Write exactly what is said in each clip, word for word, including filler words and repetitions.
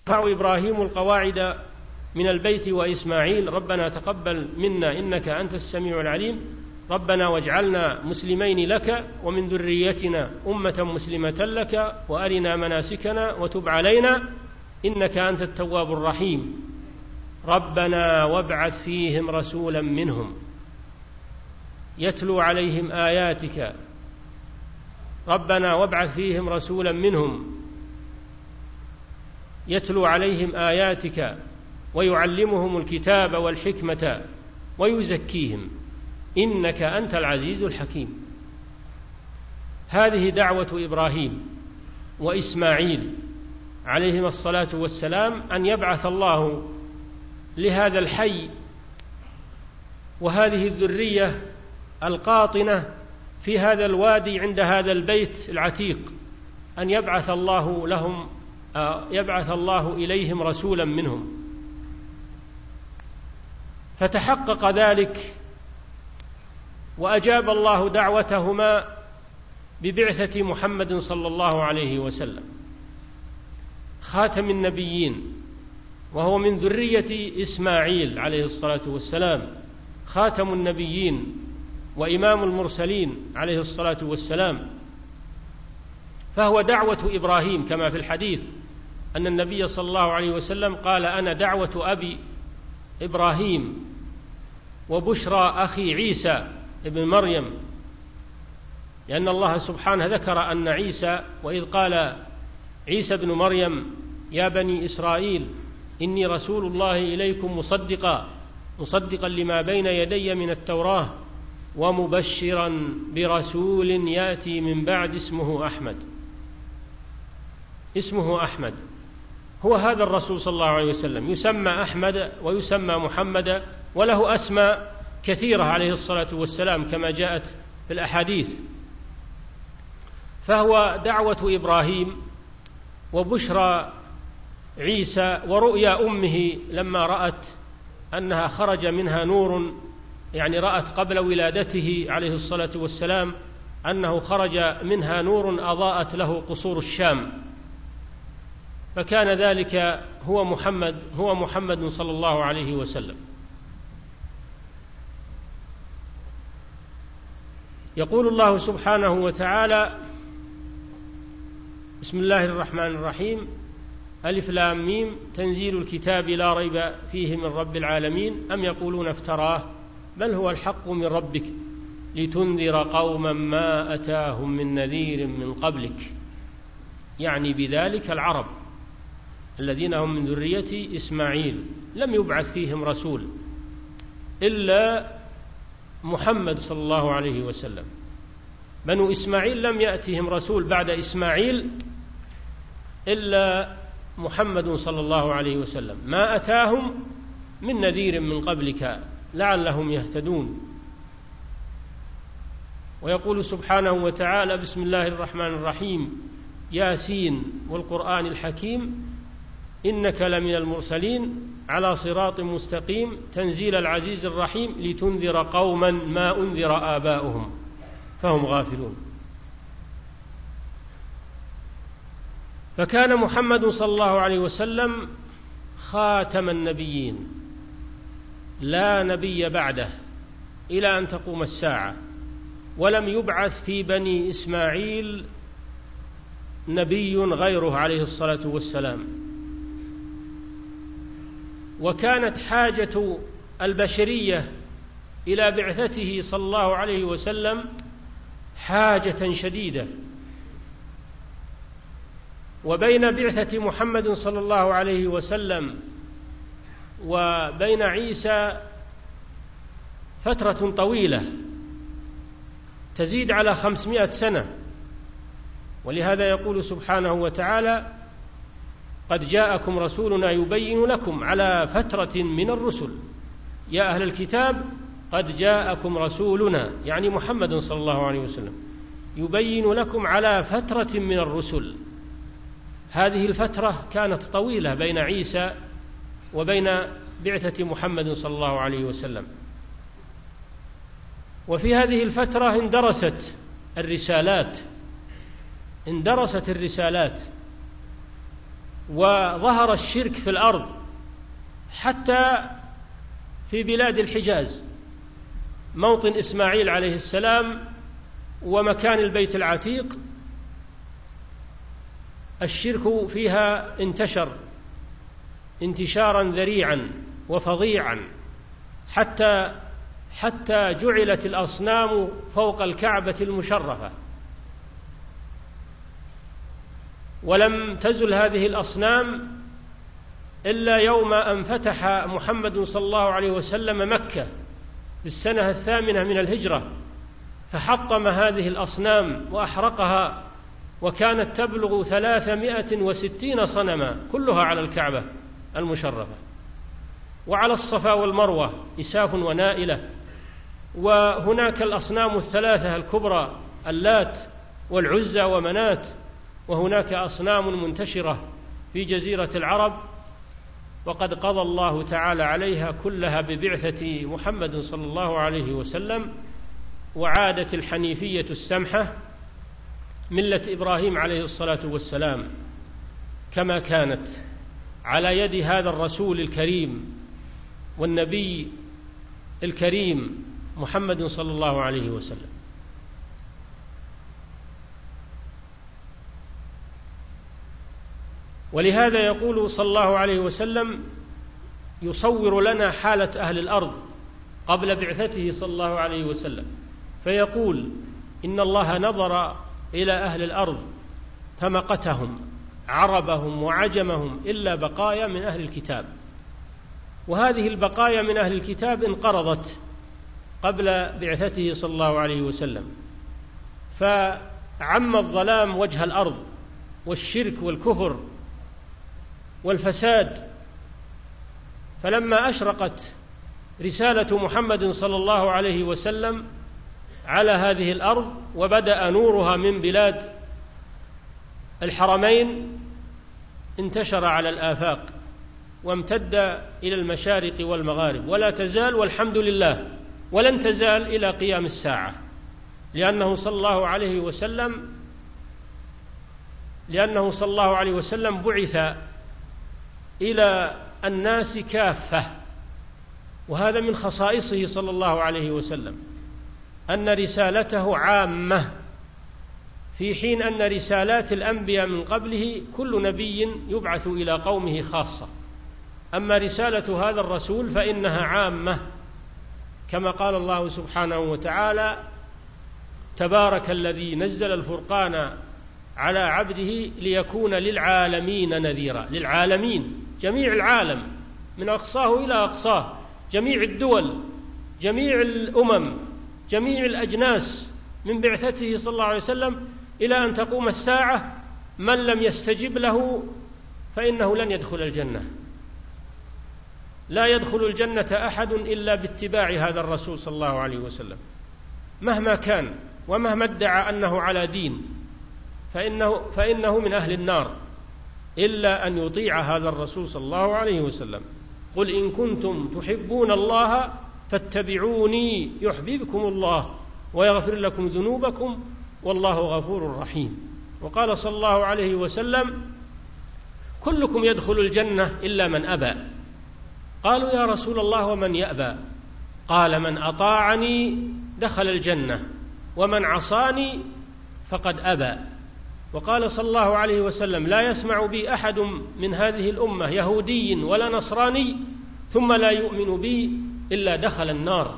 يرفع إبراهيم القواعد من البيت وإسماعيل ربنا تقبل منا إنك أنت السميع العليم ربنا واجعلنا مسلمين لك ومن ذريتنا أمة مسلمة لك وأرنا مناسكنا وتب علينا إنك أنت التواب الرحيم ربنا وابعث فيهم رسولا منهم يتلو عليهم آياتك ربنا وابعث فيهم رسولا منهم يتلو عليهم آياتك ويعلمهم الكتاب والحكمة ويزكيهم إنك أنت العزيز الحكيم. هذه دعوة إبراهيم وإسماعيل عليهما الصلاة والسلام أن يبعث الله لهذا الحي وهذه الذرية القاطنة في هذا الوادي عند هذا البيت العتيق أن يبعث الله لهم يبعث الله إليهم رسولا منهم. فتحقق ذلك وأجاب الله دعوتهما ببعثة محمد صلى الله عليه وسلم خاتم النبيين وهو من ذرية إسماعيل عليه الصلاة والسلام خاتم النبيين وإمام المرسلين عليه الصلاة والسلام. فهو دعوة إبراهيم كما في الحديث أن النبي صلى الله عليه وسلم قال أنا دعوة أبي إبراهيم وبشرى أخي عيسى ابن مريم لأن الله سبحانه ذكر أن عيسى وإذ قال عيسى ابن مريم يا بني إسرائيل إني رسول الله إليكم مصدقا مصدقا لما بين يدي من التوراة ومبشرا برسول يأتي من بعد اسمه أحمد اسمه أحمد هو هذا الرسول صلى الله عليه وسلم يسمى أحمد ويسمى محمد وله أسماء كثيرة عليه الصلاة والسلام كما جاءت في الأحاديث. فهو دعوة إبراهيم وبشرى عيسى ورؤيا أمه لما رأت أنها خرج منها نور يعني رأت قبل ولادته عليه الصلاة والسلام أنه خرج منها نور أضاءت له قصور الشام فكان ذلك هو محمد هو محمد صلى الله عليه وسلم. يقول الله سبحانه وتعالى بسم الله الرحمن الرحيم ألف لام ميم تنزيل الكتاب لا ريب فيه من رب العالمين أم يقولون افتراه بل هو الحق من ربك لتنذر قوما ما أتاهم من نذير من قبلك يعني بذلك العرب الذين هم من ذرية إسماعيل لم يبعث فيهم رسول إلا محمد صلى الله عليه وسلم. بنو إسماعيل لم يأتهم رسول بعد إسماعيل إلا محمد صلى الله عليه وسلم ما أتاهم من نذير من قبلك لعلهم يهتدون. ويقول سبحانه وتعالى بسم الله الرحمن الرحيم ياسين والقرآن الحكيم إنك لمن المرسلين على صراط مستقيم تنزيل العزيز الرحيم لتنذر قوما ما أنذر آباؤهم فهم غافلون. فكان محمد صلى الله عليه وسلم خاتم النبيين لا نبي بعده إلى أن تقوم الساعة ولم يبعث في بني إسماعيل نبي غيره عليه الصلاة والسلام. وكانت حاجة البشرية إلى بعثته صلى الله عليه وسلم حاجة شديدة وبين بعثة محمد صلى الله عليه وسلم وبين عيسى فترة طويلة تزيد على خمسمائة سنة. ولهذا يقول سبحانه وتعالى قد جاءكم رسولنا يبين لكم على فترة من الرسل يا أهل الكتاب قد جاءكم رسولنا يعني محمد صلى الله عليه وسلم يبين لكم على فترة من الرسل. هذه الفترة كانت طويلة بين عيسى وبين بعثة محمد صلى الله عليه وسلم. وفي هذه الفترة اندرست الرسالات اندرست الرسالات وظهر الشرك في الأرض حتى في بلاد الحجاز، موطن إسماعيل عليه السلام ومكان البيت العتيق، الشرك فيها انتشر انتشارا ذريعا وفظيعا حتى حتى جعلت الأصنام فوق الكعبة المشرفة، ولم تزل هذه الأصنام إلا يوم أن فتح محمد صلى الله عليه وسلم مكة في السنة الثامنة من الهجرة، فحطم هذه الأصنام وأحرقها، وكانت تبلغ ثلاثمائة وستين صنما كلها على الكعبة المشرفة، وعلى الصفا والمروة إساف ونائلة، وهناك الأصنام الثلاثة الكبرى اللات والعزى ومنات، وهناك أصنام منتشرة في جزيرة العرب، وقد قضى الله تعالى عليها كلها ببعثة محمد صلى الله عليه وسلم، وعادت الحنيفية السمحة ملة إبراهيم عليه الصلاة والسلام كما كانت على يد هذا الرسول الكريم والنبي الكريم محمد صلى الله عليه وسلم. ولهذا يقول صلى الله عليه وسلم يصور لنا حالة أهل الأرض قبل بعثته صلى الله عليه وسلم، فيقول إن الله نظر إلى أهل الأرض فمقتهم عربهم وعجمهم إلا بقايا من أهل الكتاب، وهذه البقايا من أهل الكتاب انقرضت قبل بعثته صلى الله عليه وسلم، فعم الظلام وجه الأرض والشرك والكفر والفساد. فلما أشرقت رسالة محمد صلى الله عليه وسلم على هذه الأرض وبدأ نورها من بلاد الحرمين، انتشر على الآفاق وامتد إلى المشارق والمغارب، ولا تزال والحمد لله ولن تزال إلى قيام الساعة، لأنه صلى الله عليه وسلم لأنه صلى الله عليه وسلم بعث إلى الناس كافة، وهذا من خصائصه صلى الله عليه وسلم أن رسالته عامة، في حين أن رسالات الأنبياء من قبله كل نبي يبعث إلى قومه خاصة، أما رسالة هذا الرسول فإنها عامة، كما قال الله سبحانه وتعالى: تبارك الذي نزل الفرقان على عبده ليكون للعالمين نذيرا. للعالمين، جميع العالم من أقصاه إلى أقصاه، جميع الدول، جميع الأمم، جميع الأجناس، من بعثته صلى الله عليه وسلم إلى أن تقوم الساعة، من لم يستجب له فإنه لن يدخل الجنة. لا يدخل الجنة أحد إلا باتباع هذا الرسول صلى الله عليه وسلم، مهما كان ومهما ادعى أنه على دين، فإنه, فإنه من أهل النار إلا أن يطيع هذا الرسول صلى الله عليه وسلم. قل إن كنتم تحبون الله فاتبعوني يحببكم الله ويغفر لكم ذنوبكم والله غفور رحيم. وقال صلى الله عليه وسلم: كلكم يدخل الجنة إلا من أبى. قالوا: يا رسول الله ومن يأبى؟ قال: من أطاعني دخل الجنة ومن عصاني فقد أبى. وقال صلى الله عليه وسلم: لا يسمع بي أحد من هذه الأمة يهودي ولا نصراني ثم لا يؤمن بي إلا دخل النار.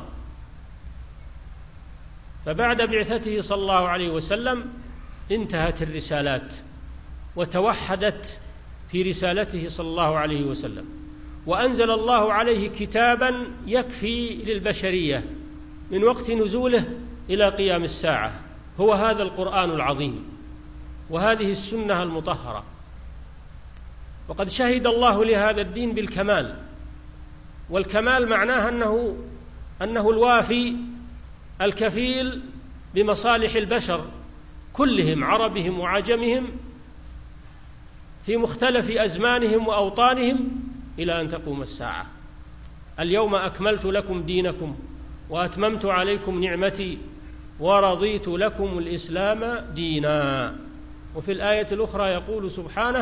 فبعد بعثته صلى الله عليه وسلم انتهت الرسالات وتوحدت في رسالته صلى الله عليه وسلم، وأنزل الله عليه كتابا يكفي للبشرية من وقت نزوله إلى قيام الساعة، هو هذا القرآن العظيم وهذه السنة المطهرة. وقد شهد الله لهذا الدين بالكمال، والكمال معناه أنه, أنه الوافي الكفيل بمصالح البشر كلهم، عربهم وعجمهم، في مختلف أزمانهم وأوطانهم إلى أن تقوم الساعة. اليوم أكملت لكم دينكم وأتممت عليكم نعمتي ورضيت لكم الإسلام دينا. وفي الآية الأخرى يقول سبحانه: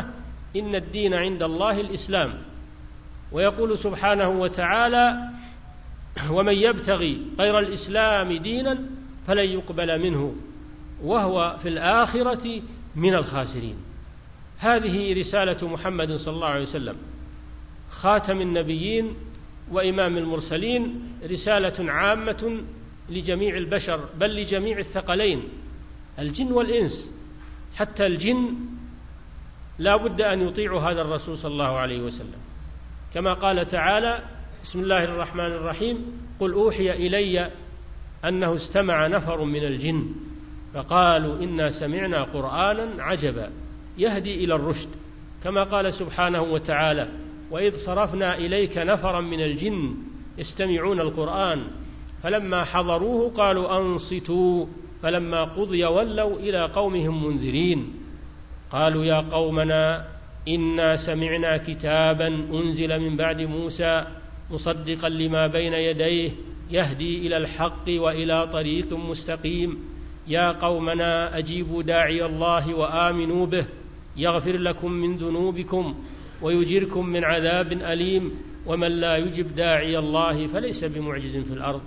إن الدين عند الله الإسلام. ويقول سبحانه وتعالى: ومن يبتغي غير الإسلام دينا فلن يقبل منه وهو في الآخرة من الخاسرين. هذه رسالة محمد صلى الله عليه وسلم خاتم النبيين وإمام المرسلين، رسالة عامة لجميع البشر، بل لجميع الثقلين الجن والإنس. حتى الجن لا بد أن يطيعوا هذا الرسول صلى الله عليه وسلم، كما قال تعالى: بسم الله الرحمن الرحيم: قل أوحي إلي أنه استمع نفر من الجن فقالوا إنا سمعنا قرآنا عجبا يهدي إلى الرشد. كما قال سبحانه وتعالى: وإذ صرفنا إليك نفرا من الجن يستمعون القرآن فلما حضروه قالوا أنصتوا فلما قضي ولوا إلى قومهم منذرين قالوا يا قومنا إنا سمعنا كتابا أنزل من بعد موسى مصدقا لما بين يديه يهدي إلى الحق وإلى طريق مستقيم يا قومنا أجيبوا داعي الله وآمنوا به يغفر لكم من ذنوبكم ويجيركم من عذاب أليم ومن لا يجب داعي الله فليس بمعجز في الأرض.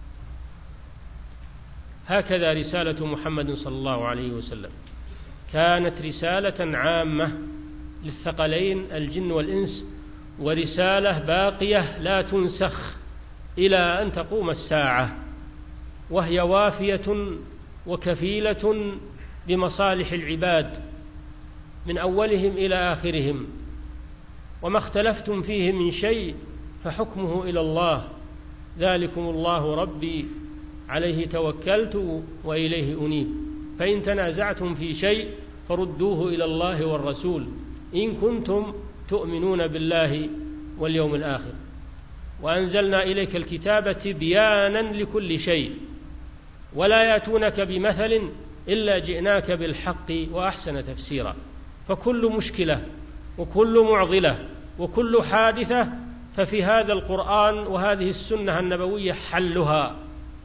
هكذا رسالة محمد صلى الله عليه وسلم كانت رسالة عامة للثقلين الجن والإنس، ورسالة باقية لا تنسخ إلى أن تقوم الساعة، وهي وافية وكفيلة بمصالح العباد من أولهم إلى آخرهم، وما اختلفتم فيه من شيء فحكمه إلى الله ذلكم الله ربي عليه توكلت وإليه أنيب فإن تنازعتم في شيء فردوه إلى الله والرسول إن كنتم تؤمنون بالله واليوم الآخر. وأنزلنا إليك الكتاب تبيانا لكل شيء ولا يأتونك بمثل إلا جئناك بالحق وأحسن تفسيرا. فكل مشكلة وكل معضلة وكل حادثة ففي هذا القرآن وهذه السنة النبوية حلها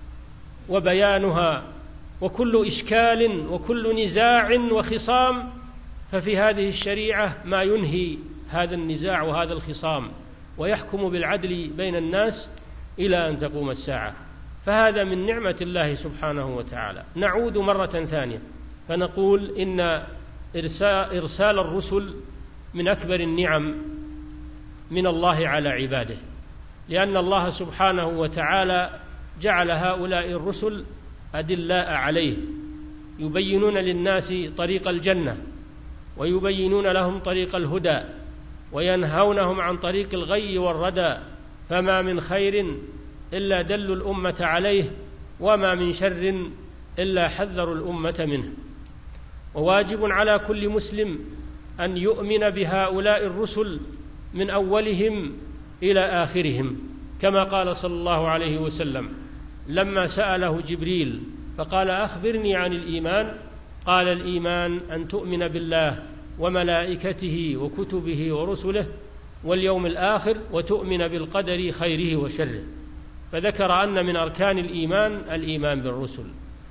وبيانها، وكل إشكال وكل نزاع وخصام ففي هذه الشريعة ما ينهي هذا النزاع وهذا الخصام ويحكم بالعدل بين الناس إلى أن تقوم الساعة. فهذا من نعمة الله سبحانه وتعالى. نعود مرة ثانية فنقول إن إرسال الرسل من أكبر النعم من الله على عباده، لأن الله سبحانه وتعالى جعل هؤلاء الرسل أدلاء عليه يبينون للناس طريق الجنة ويبينون لهم طريق الهدى وينهونهم عن طريق الغي والردى، فما من خير إلا دلوا الأمة عليه وما من شر إلا حذروا الأمة منه. وواجب على كل مسلم أن يؤمن بهؤلاء الرسل من أولهم إلى آخرهم، كما قال صلى الله عليه وسلم لما سأله جبريل فقال أخبرني عن الإيمان قال الإيمان أن تؤمن بالله وملائكته وكتبه ورسله واليوم الآخر وتؤمن بالقدر خيره وشره، فذكر أن من أركان الإيمان الإيمان بالرسل.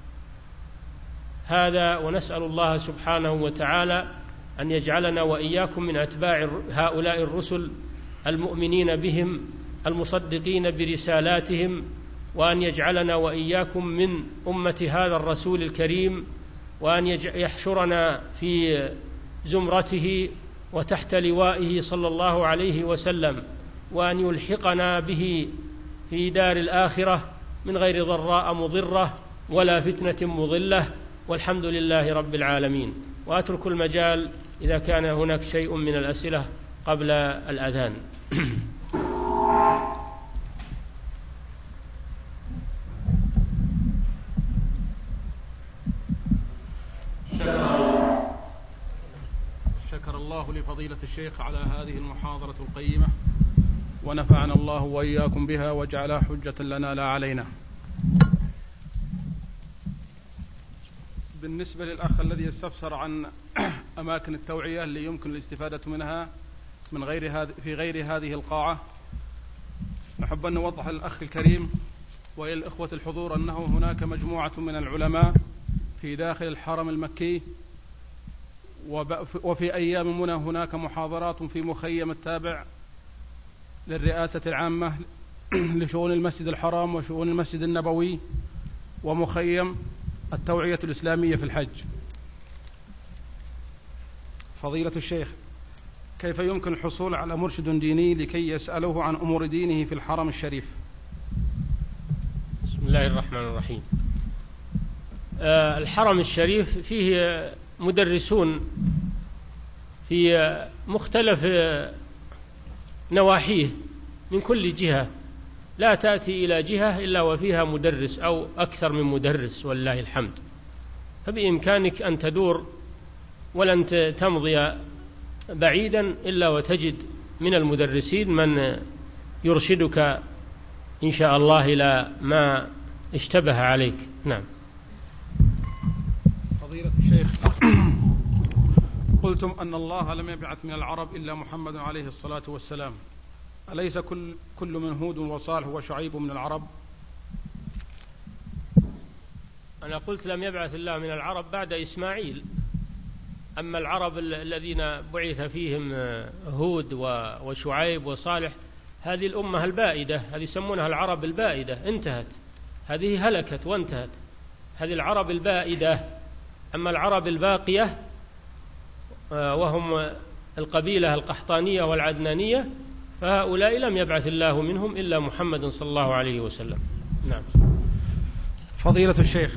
هذا ونسأل الله سبحانه وتعالى أن يجعلنا وإياكم من أتباع هؤلاء الرسل المؤمنين بهم المصدقين برسالاتهم، وأن يجعلنا وإياكم من أمة هذا الرسول الكريم، وأن يحشرنا في زمرته وتحت لوائه صلى الله عليه وسلم، وأن يلحقنا به في دار الآخرة من غير ضراء مضرة ولا فتنة مضلة، والحمد لله رب العالمين. وأترك المجال إذا كان هناك شيء من الأسئلة قبل الأذان. شكر الله لفضيلة الشيخ على هذه المحاضرة القيمة، ونفعنا الله وإياكم بها وجعلها حجة لنا لا علينا. بالنسبة للأخ الذي يستفسر عن أماكن التوعية اللي يمكن الاستفادة منها من غير هذه في غير هذه القاعة، نحب أن نوضح للأخ الكريم وللإخوة الحضور أنه هناك مجموعة من العلماء في داخل الحرم المكي وفي أيام منى هناك محاضرات في مخيم التابع للرئاسة العامة لشؤون المسجد الحرام وشؤون المسجد النبوي ومخيم التوعية الإسلامية في الحج. فضيلة الشيخ، كيف يمكن الحصول على مرشد ديني لكي يسأله عن أمور دينه في الحرم الشريف؟ بسم الله الرحمن الرحيم. آه الحرم الشريف فيه مدرسون في مختلف نواحيه من كل جهة، لا تأتي إلى جهة إلا وفيها مدرس أو أكثر من مدرس ولله الحمد، فبإمكانك أن تدور ولن تمضي بعيدا إلا وتجد من المدرسين من يرشدك إن شاء الله إلى ما اشتبه عليك. نعم. فضيلة الشيخ، قلتم أن الله لم يبعث من العرب إلا محمد عليه الصلاة والسلام، أليس كل, كل من هود وصالح وشعيب من العرب؟ أنا قلت لم يبعث الله من العرب بعد إسماعيل، أما العرب الذين بعث فيهم هود وشعيب وصالح هذه الأمة البائدة، هذه يسمونها العرب البائدة، انتهت، هذه هلكت وانتهت، هذه العرب البائدة. أما العرب الباقية وهم القبيلة القحطانية والعدنانية فهؤلاء لم يبعث الله منهم إلا محمد صلى الله عليه وسلم. نعم. فضيلة الشيخ،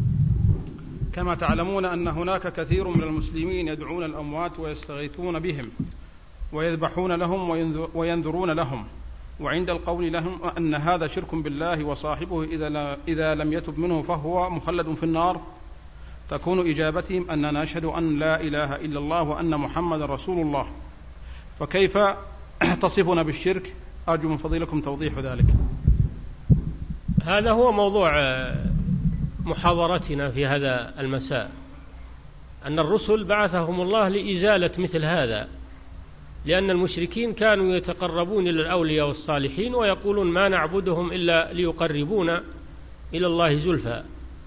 كما تعلمون أن هناك كثير من المسلمين يدعون الأموات ويستغيثون بهم ويذبحون لهم وينذرون لهم، وعند القول لهم أن هذا شرك بالله وصاحبه إذا لم يتب منه فهو مخلد في النار، تكون إجابتهم أننا نشهد أن لا إله إلا الله وأن محمد رسول الله، فكيف تصفنا بالشرك؟ أرجو من فضيلكم توضيح ذلك. هذا هو موضوع محاضرتنا في هذا المساء، أن الرسل بعثهم الله لإزالة مثل هذا، لأن المشركين كانوا يتقربون إلى الأولياء والصالحين ويقولون ما نعبدهم إلا ليقربونا إلى الله زلفى،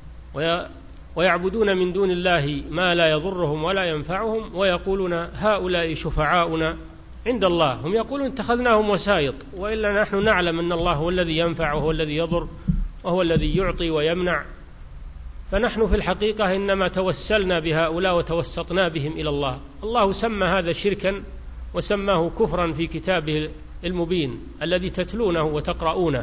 ويعبدون من دون الله ما لا يضرهم ولا ينفعهم، ويقولون هؤلاء شفعاؤنا عند الله، هم يقولون اتخذناهم وسائط، وإلا نحن نعلم أن الله هو الذي ينفع وهو الذي يضر وهو الذي يعطي ويمنع، فنحن في الحقيقة إنما توسلنا بهؤلاء وتوسطنا بهم إلى الله. الله سمى هذا شركا وسماه كفرا في كتابه المبين الذي تتلونه وتقرؤونه،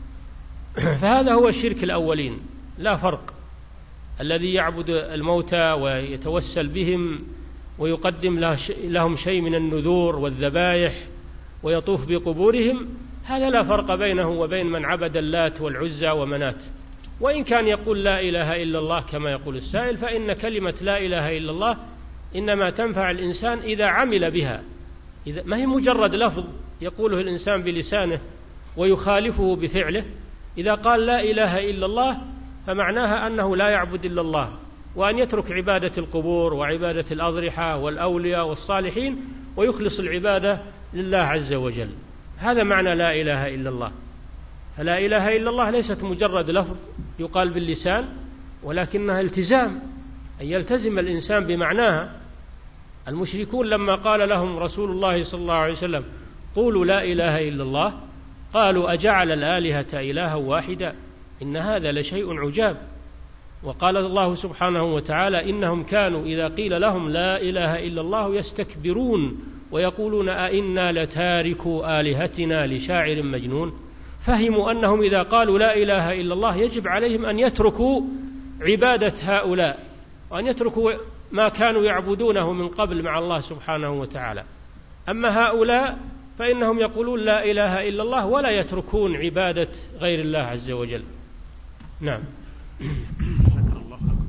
فهذا هو الشرك الأولين، لا فرق. الذي يعبد الموتى ويتوسل بهم ويقدم لهم شيء من النذور والذبائح ويطوف بقبورهم، هذا لا فرق بينه وبين من عبد اللات والعزى ومنات. وإن كان يقول لا إله إلا الله كما يقول السائل، فإن كلمة لا إله إلا الله إنما تنفع الإنسان إذا عمل بها، إذا ما هي مجرد لفظ يقوله الإنسان بلسانه ويخالفه بفعله. إذا قال لا إله إلا الله فمعناها أنه لا يعبد إلا الله، وأن يترك عبادة القبور وعبادة الأضرحة والأولياء والصالحين ويخلص العبادة لله عز وجل، هذا معنى لا إله إلا الله. فلا إله إلا الله ليست مجرد لفظ يقال باللسان، ولكنها التزام، أن يلتزم الإنسان بمعناها. المشركون لما قال لهم رسول الله صلى الله عليه وسلم قولوا لا إله إلا الله، قالوا أجعل الآلهة إلها واحدا إن هذا لشيء عجاب. وقال الله سبحانه وتعالى إنهم كانوا إذا قيل لهم لا إله إلا الله يستكبرون ويقولون أئنا لتاركوا آلهتنا لشاعر مجنون. فهموا أنهم إذا قالوا لا إله إلا الله يجب عليهم أن يتركوا عبادة هؤلاء وأن يتركوا ما كانوا يعبدونه من قبل مع الله سبحانه وتعالى. أما هؤلاء فإنهم يقولون لا إله إلا الله ولا يتركون عبادة غير الله عز وجل. نعم. شكر الله لكم.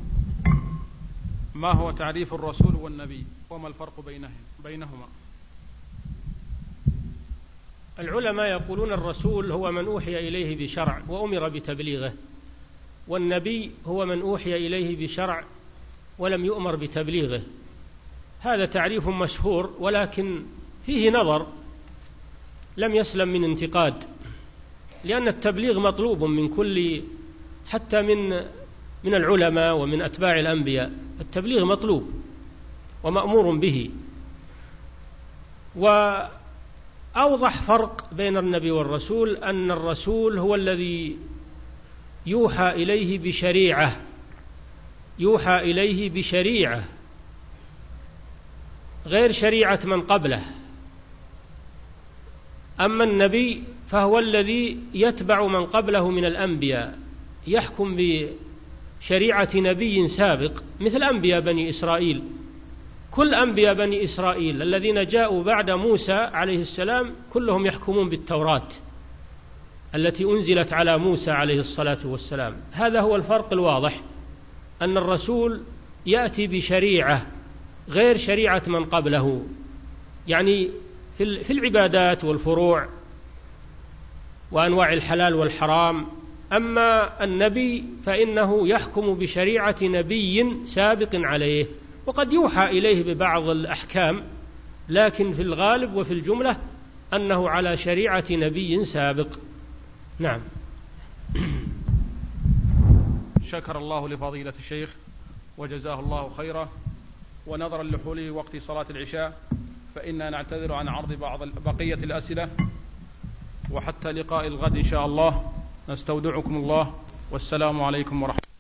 ما هو تعريف الرسول والنبي وما الفرق بينهما؟ العلماء يقولون الرسول هو من أوحي إليه بشرع وأمر بتبليغه، والنبي هو من أوحي إليه بشرع ولم يؤمر بتبليغه. هذا تعريف مشهور ولكن فيه نظر لم يسلم من انتقاد، لأن التبليغ مطلوب من كل، حتى من من العلماء ومن أتباع الأنبياء، التبليغ مطلوب. ومأمور به. وأوضح فرق بين النبي والرسول أن الرسول هو الذي يوحى إليه بشريعة يوحى إليه بشريعة غير شريعة من قبله. أما النبي فهو الذي يتبع من قبله من الأنبياء، يحكم بشريعة نبي سابق مثل أنبياء بني إسرائيل. كل أنبياء بني إسرائيل الذين جاءوا بعد موسى عليه السلام كلهم يحكمون بالتوراة التي أنزلت على موسى عليه الصلاة والسلام. هذا هو الفرق الواضح، أن الرسول يأتي بشريعة غير شريعة من قبله، يعني في العبادات والفروع وأنواع الحلال والحرام. أما النبي فإنه يحكم بشريعة نبي سابق عليه، وقد يوحى إليه ببعض الأحكام، لكن في الغالب وفي الجملة أنه على شريعة نبي سابق. نعم. شكر الله لفضيلة الشيخ وجزاه الله خيرا. ونظرا لحول وقت صلاة العشاء فإننا نعتذر عن عرض بعض بقية الأسئلة، وحتى لقاء الغد إن شاء الله نستودعكم الله، والسلام عليكم ورحمة الله.